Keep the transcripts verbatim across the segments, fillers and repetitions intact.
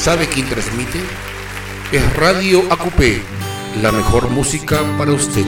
¿Sabe quién transmite? Es Radio A Q P, la mejor música para usted.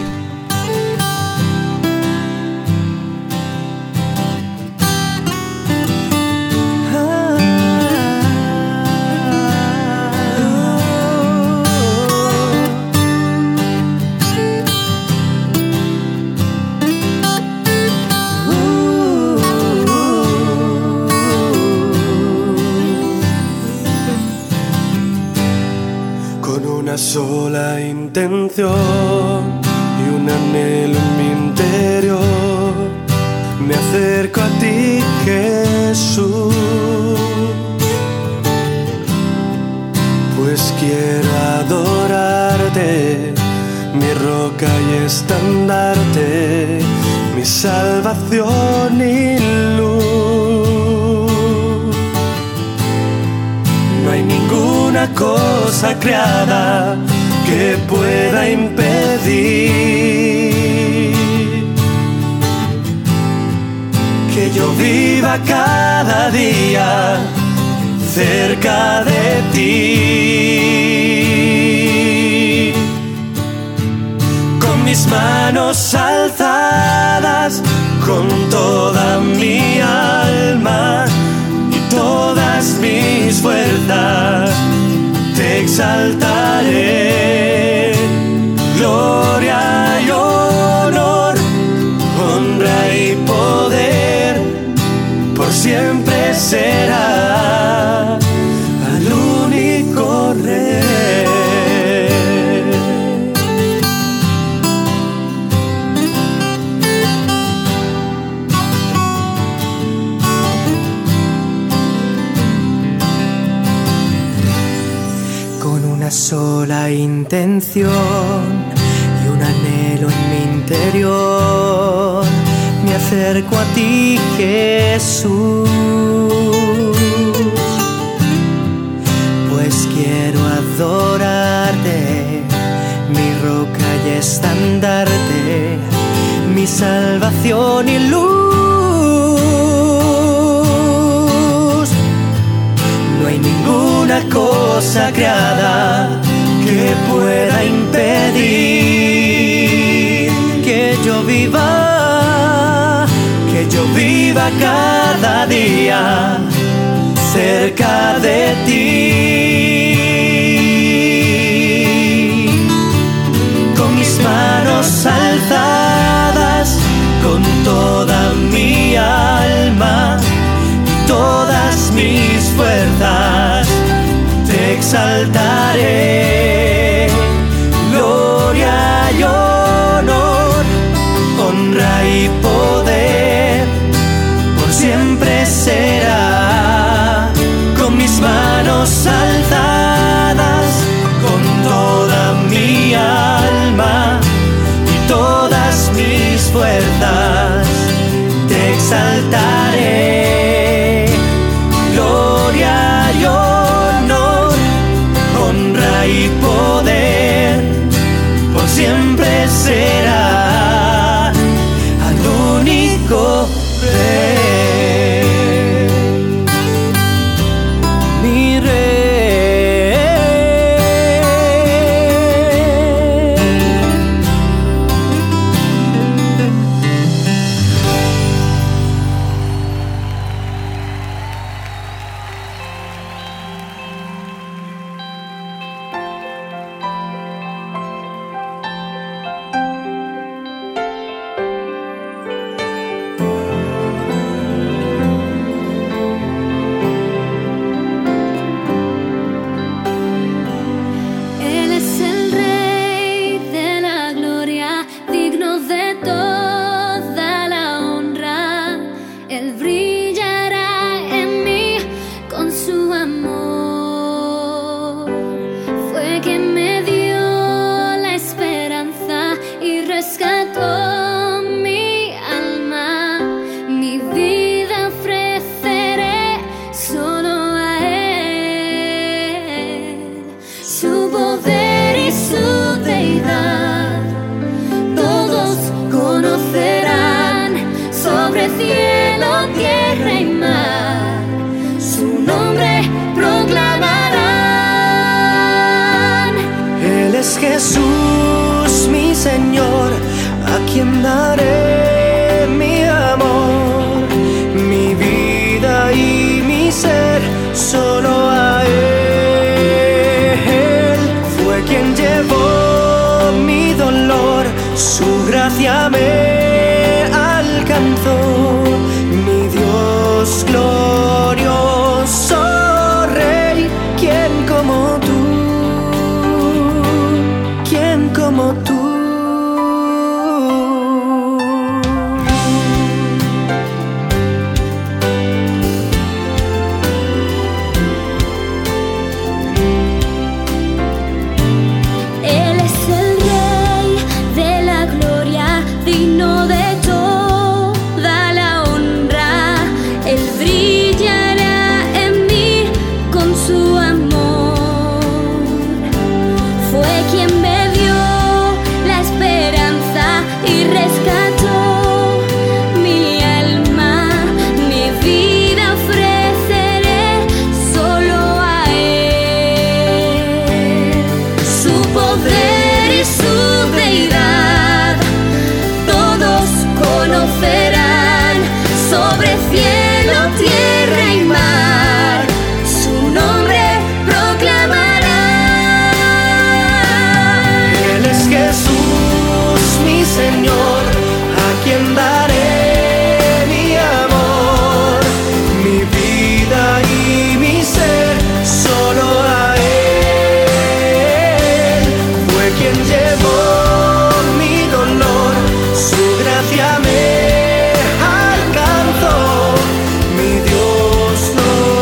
Sola intención y un anhelo en mi interior, me acerco a ti, Jesús, pues quiero adorarte, mi roca y estandarte, mi salvación y luz. No hay ninguna cosa creada que pueda impedir que yo viva cada día cerca de ti. Con mis manos alzadas, con toda mi alma y todas mis fuerzas, te exaltaré. Gloria y honor, honra y poder, por siempre será al único Rey. Con una sola intención y un anhelo en mi interior, me acerco a ti, Jesús, pues quiero adorarte, mi roca y estandarte, mi salvación y luz. No hay ninguna cosa creada que pueda impedir que yo viva, que yo viva cada día cerca de ti. Con mis manos alzadas, con toda mi alma y todas mis fuerzas, te exaltaré. Gloria y honor, honra y poder, por siempre será. Con mis manos alzadas, con toda mi alma y todas mis fuerzas, te exaltaré. Gloria y honor, honra y poder, por siempre será al único Rey, mi Rey. ser, solo a Él. Fue quien llevó mi dolor, su gracia me alcanzó. Mi Dios glorioso Rey, ¿quién como tú? ¿Quién como tú? Me alcanzó, mi Dios no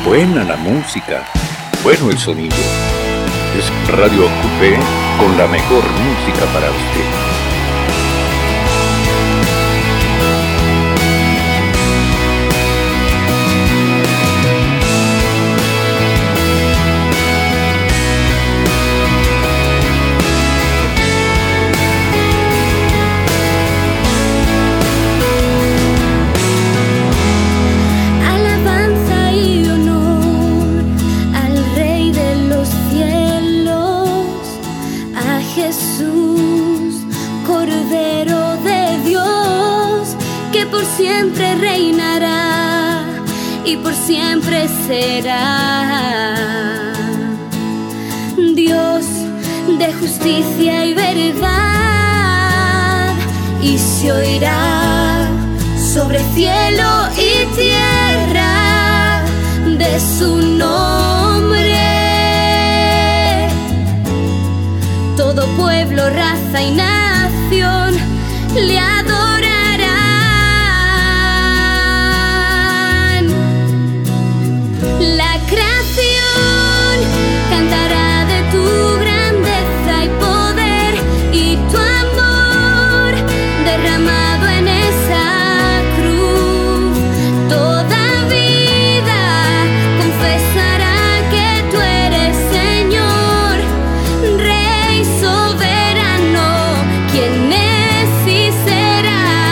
Buena la música, bueno el sonido. Es Radio Acupé con la mejor música para usted. Siempre reinará y por siempre será Dios de justicia y verdad, y se oirá sobre cielo y tierra de su nombre. Todo pueblo, raza y nación le adorará. La creación cantará de tu grandeza y poder y tu amor derramado en esa cruz. Toda vida confesará que tú eres Señor, Rey soberano, quien es y será.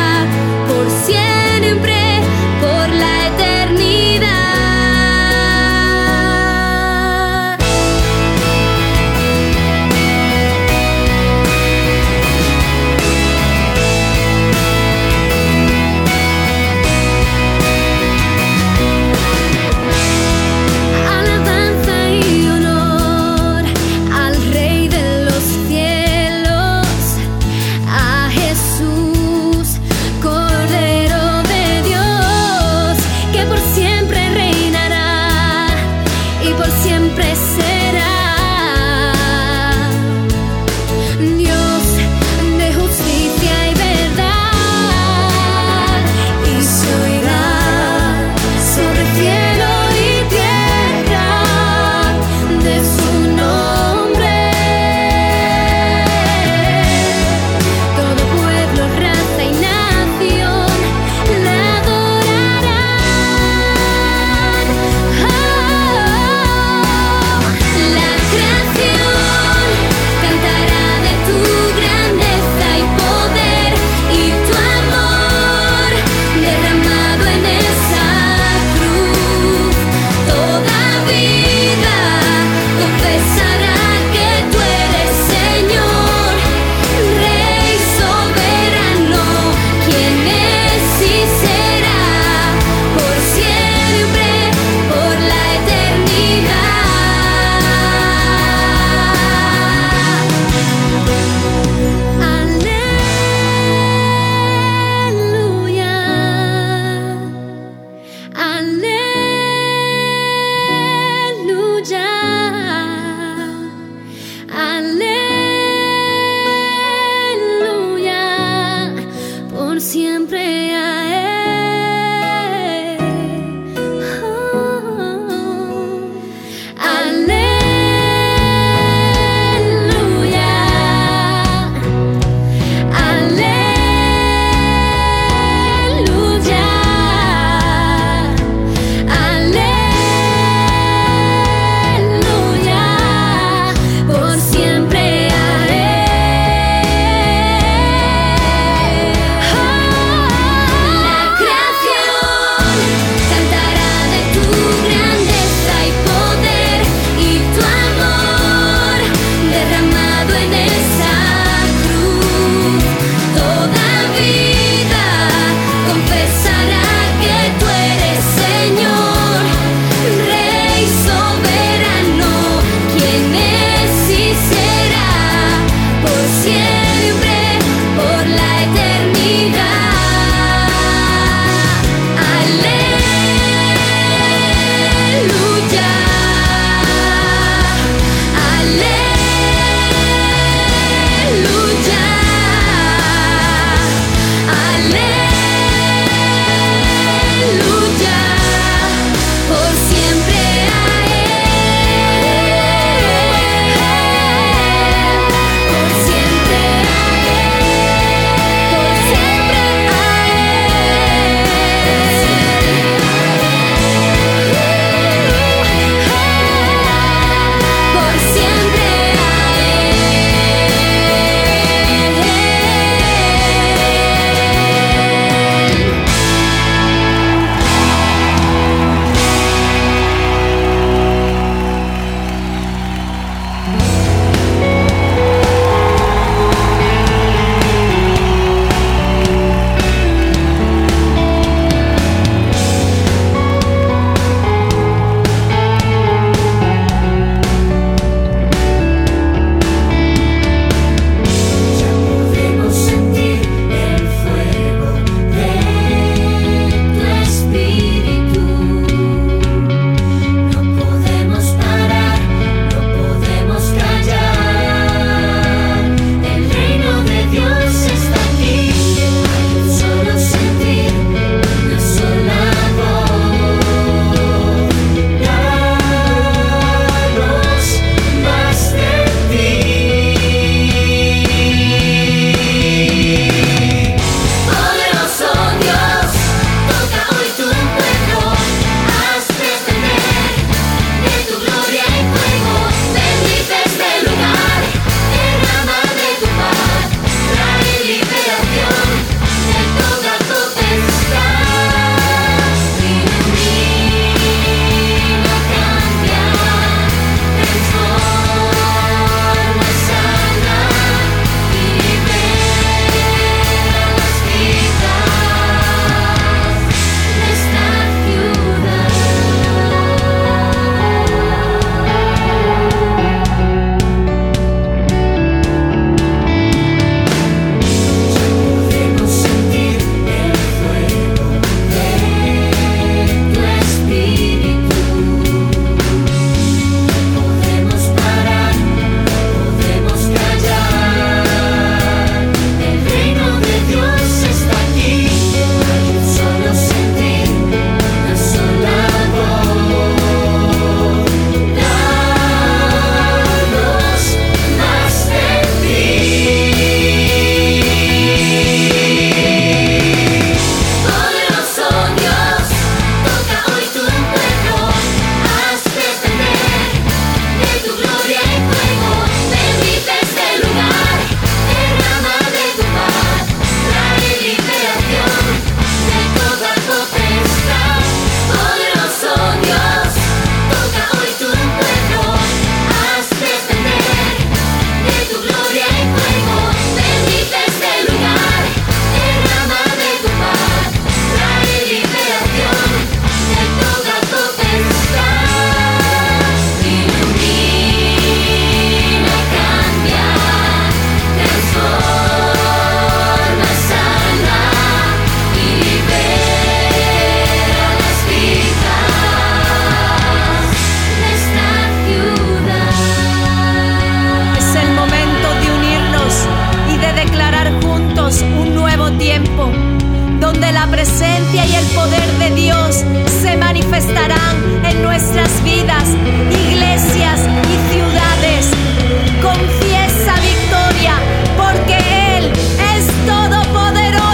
presencia y el poder de Dios se manifestarán en nuestras vidas, iglesias y ciudades. Confiesa victoria, porque Él es todopoderoso.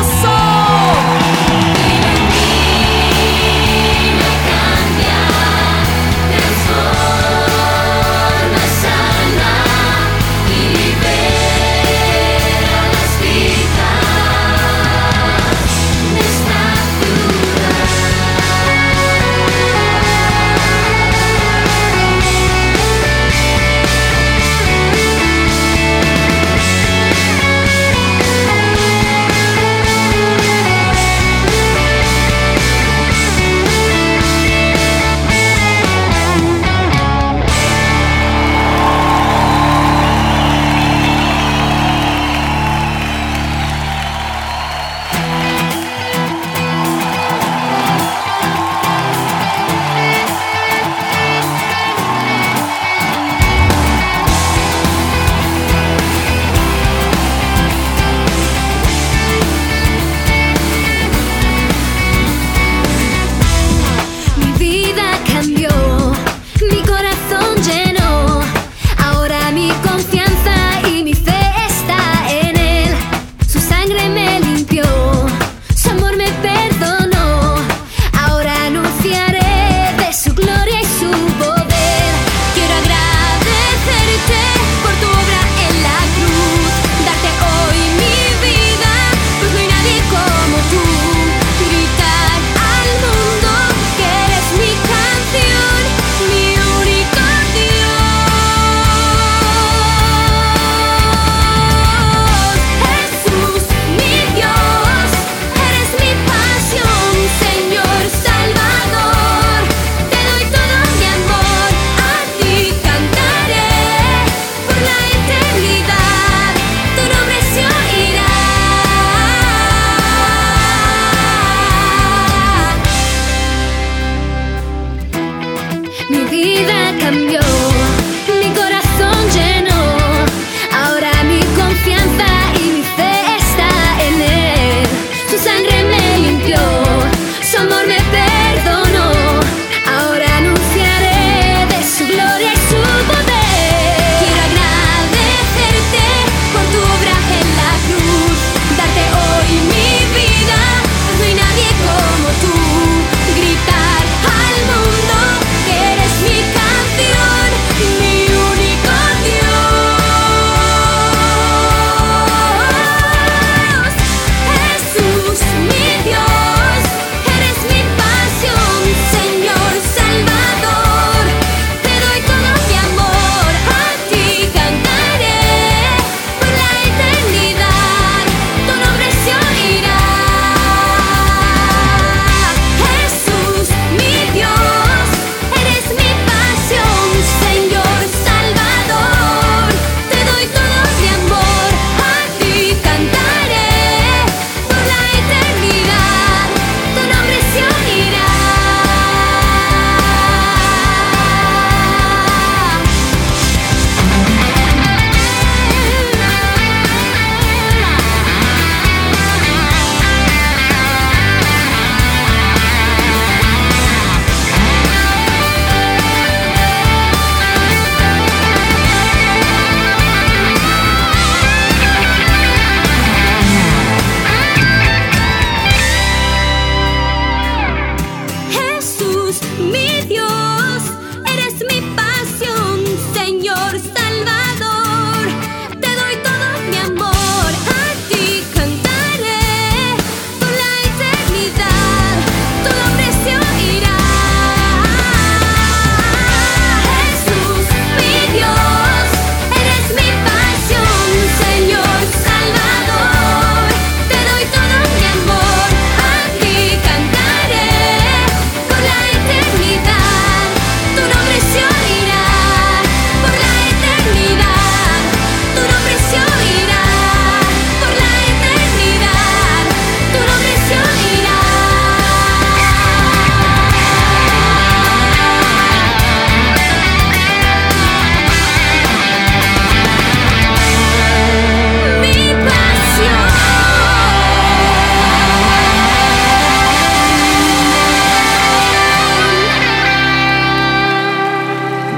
Gritar al mundo que eres mi canción.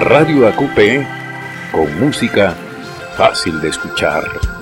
Radio A Q P, con música fácil de escuchar.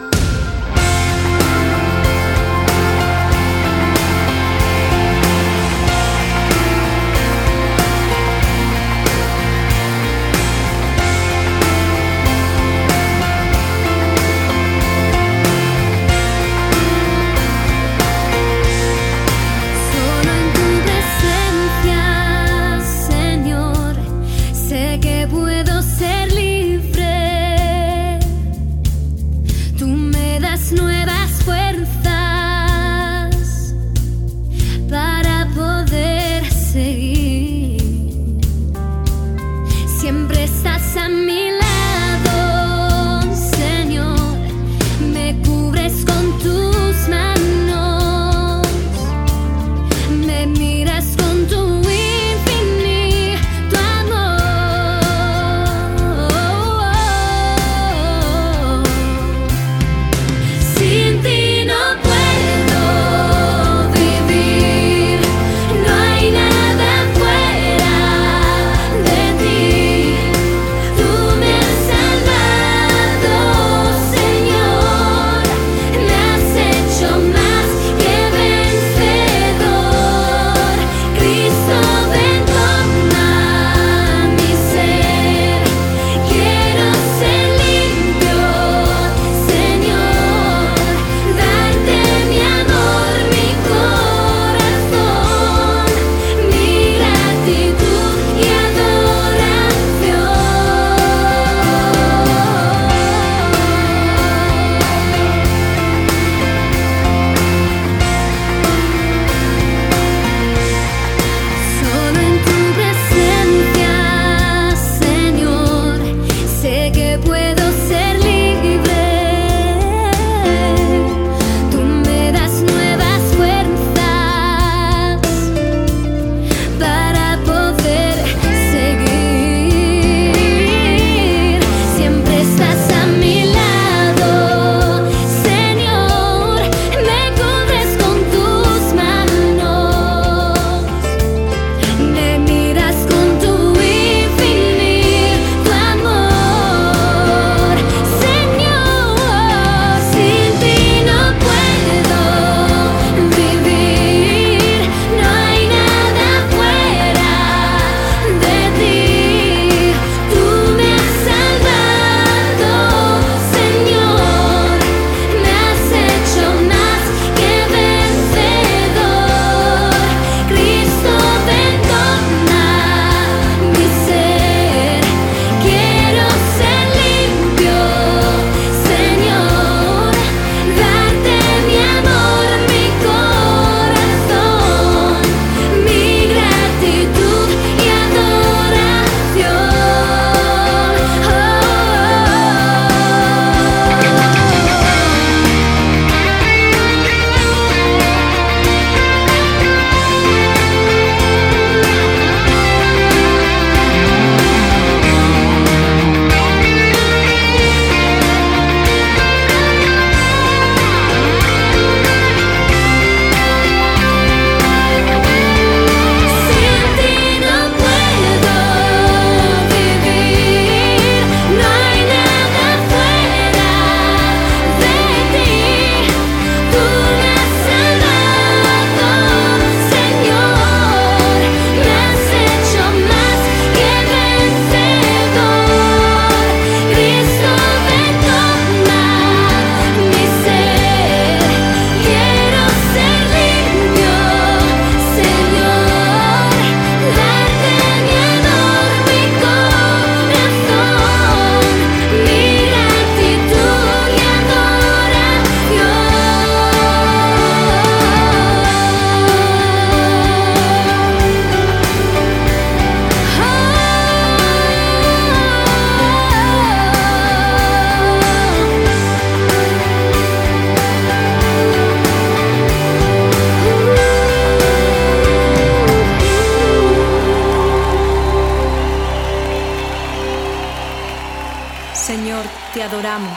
Señor, te adoramos.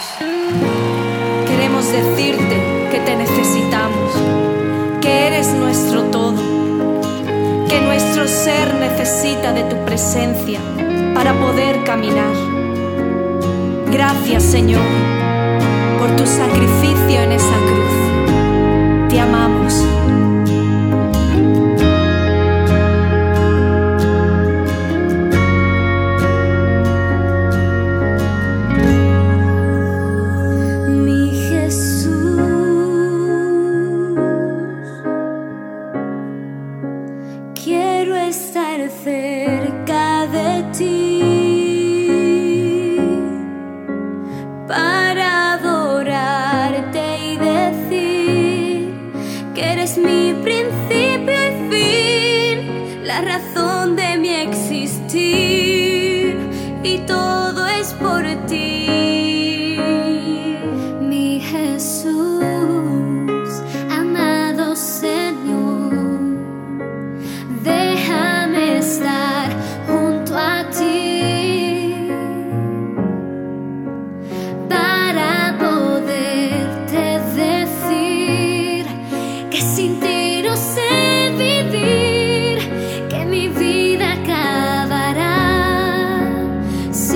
Queremos decirte que te necesitamos, que eres nuestro todo, que nuestro ser necesita de tu presencia para para poder caminar. Gracias, Señor, por tu sacrificio en esa cruz. Te amamos. Cerca de ti para adorarte y decir que eres mi principio y fin, la razón de mi existir, y todo es por ti, mi Jesús, amado Señor. Déjame estar junto a ti para poderte decir que sin ti no sé vivir, que mi vida acabará si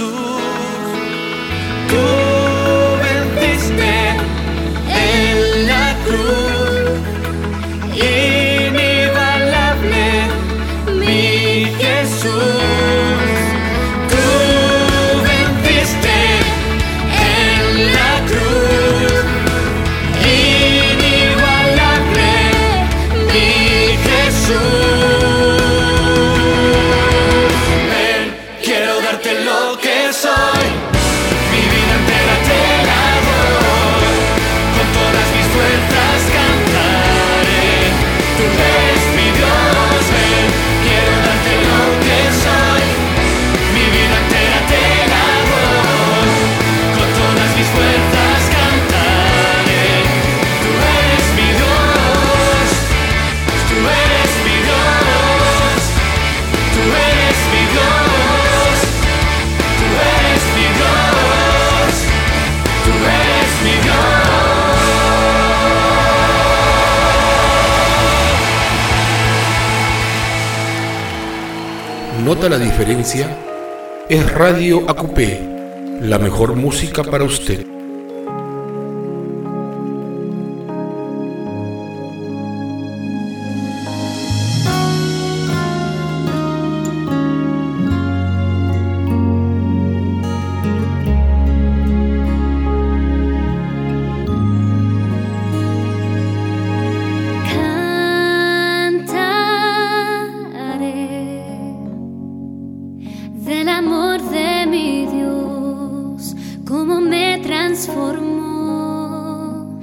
Jesús. Tú venciste en la cruz, inigualable mi Jesús. Tú venciste en la cruz, inigualable mi Jesús. Ven, quiero darte lo que soy, mi vida entera te la doy, con todas mis fuerzas cantaré, tú eres mi Dios. Ven, quiero darte lo que soy, mi vida entera te la doy, con todas mis fuerzas cantaré, tú eres mi Dios, tú eres mi Dios, tú eres mi Dios, tú eres mi Dios, tú eres mi Dios. ¿Nota la diferencia? Es Radio A Q P, la mejor música para usted. Cantaré del amor de mi Dios, cómo me transformó.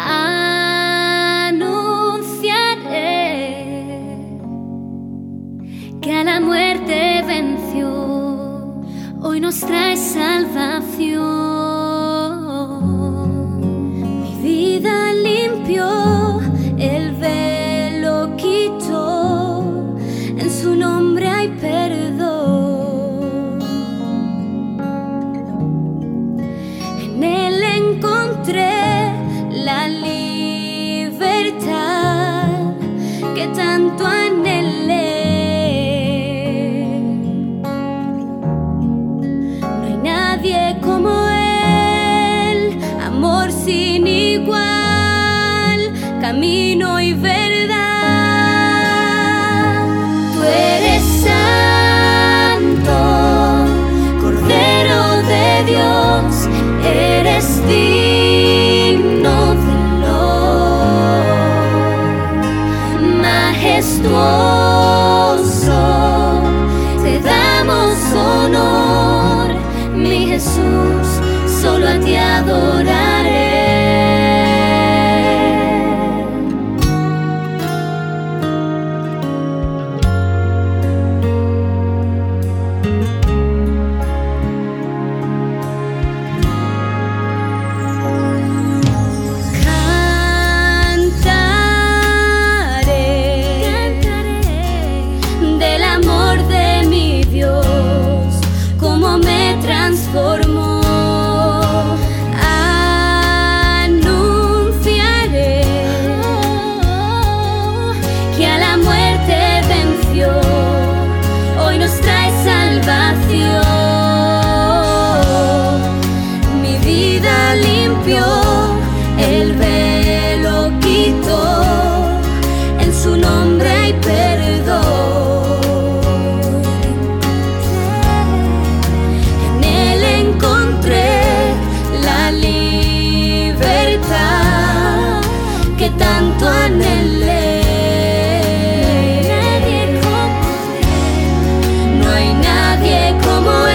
Anunciaré que a la muerte venció, hoy nos trae salvación. Mi vida limpió, el velo quitó, en su nombre hay perdón. En él encontré la libertad que tanto anhelé. No hay nadie como él, amor sin igual, camino y verdad. Tú eres santo, Cordero de Dios, eres digno de honor, majestuoso, te damos honor, mi Jesús, solo a ti adoraré. Del amor de mi Dios, cómo me transformó. Anunciaré que a la muerte venció, hoy nos trae salvación. Mi vida limpió, el velo quitó, en su nombre hay perdón. En él encontré la libertad que tanto anhelé. No hay nadie como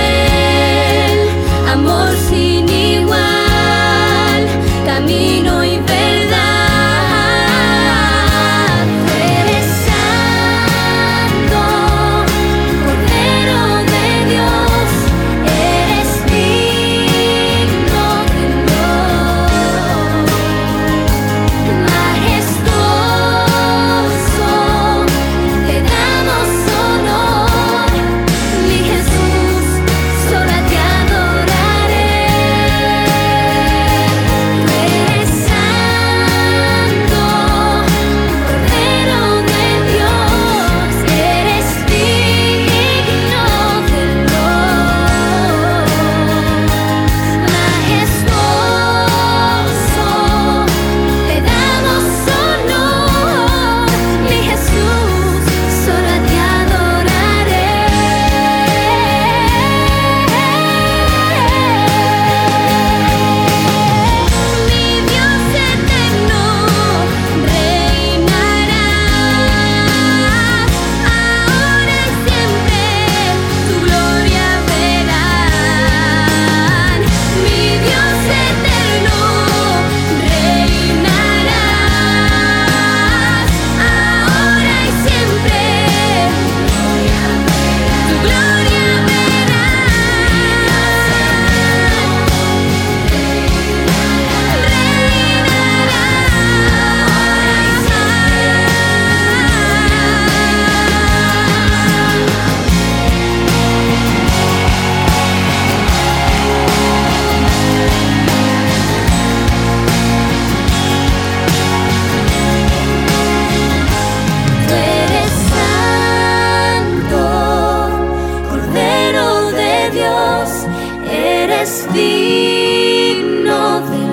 Dios, eres digno de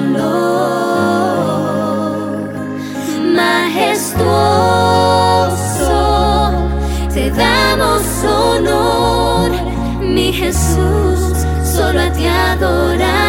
loor. Majestuoso, te damos honor, mi Jesús, solo a ti adorar.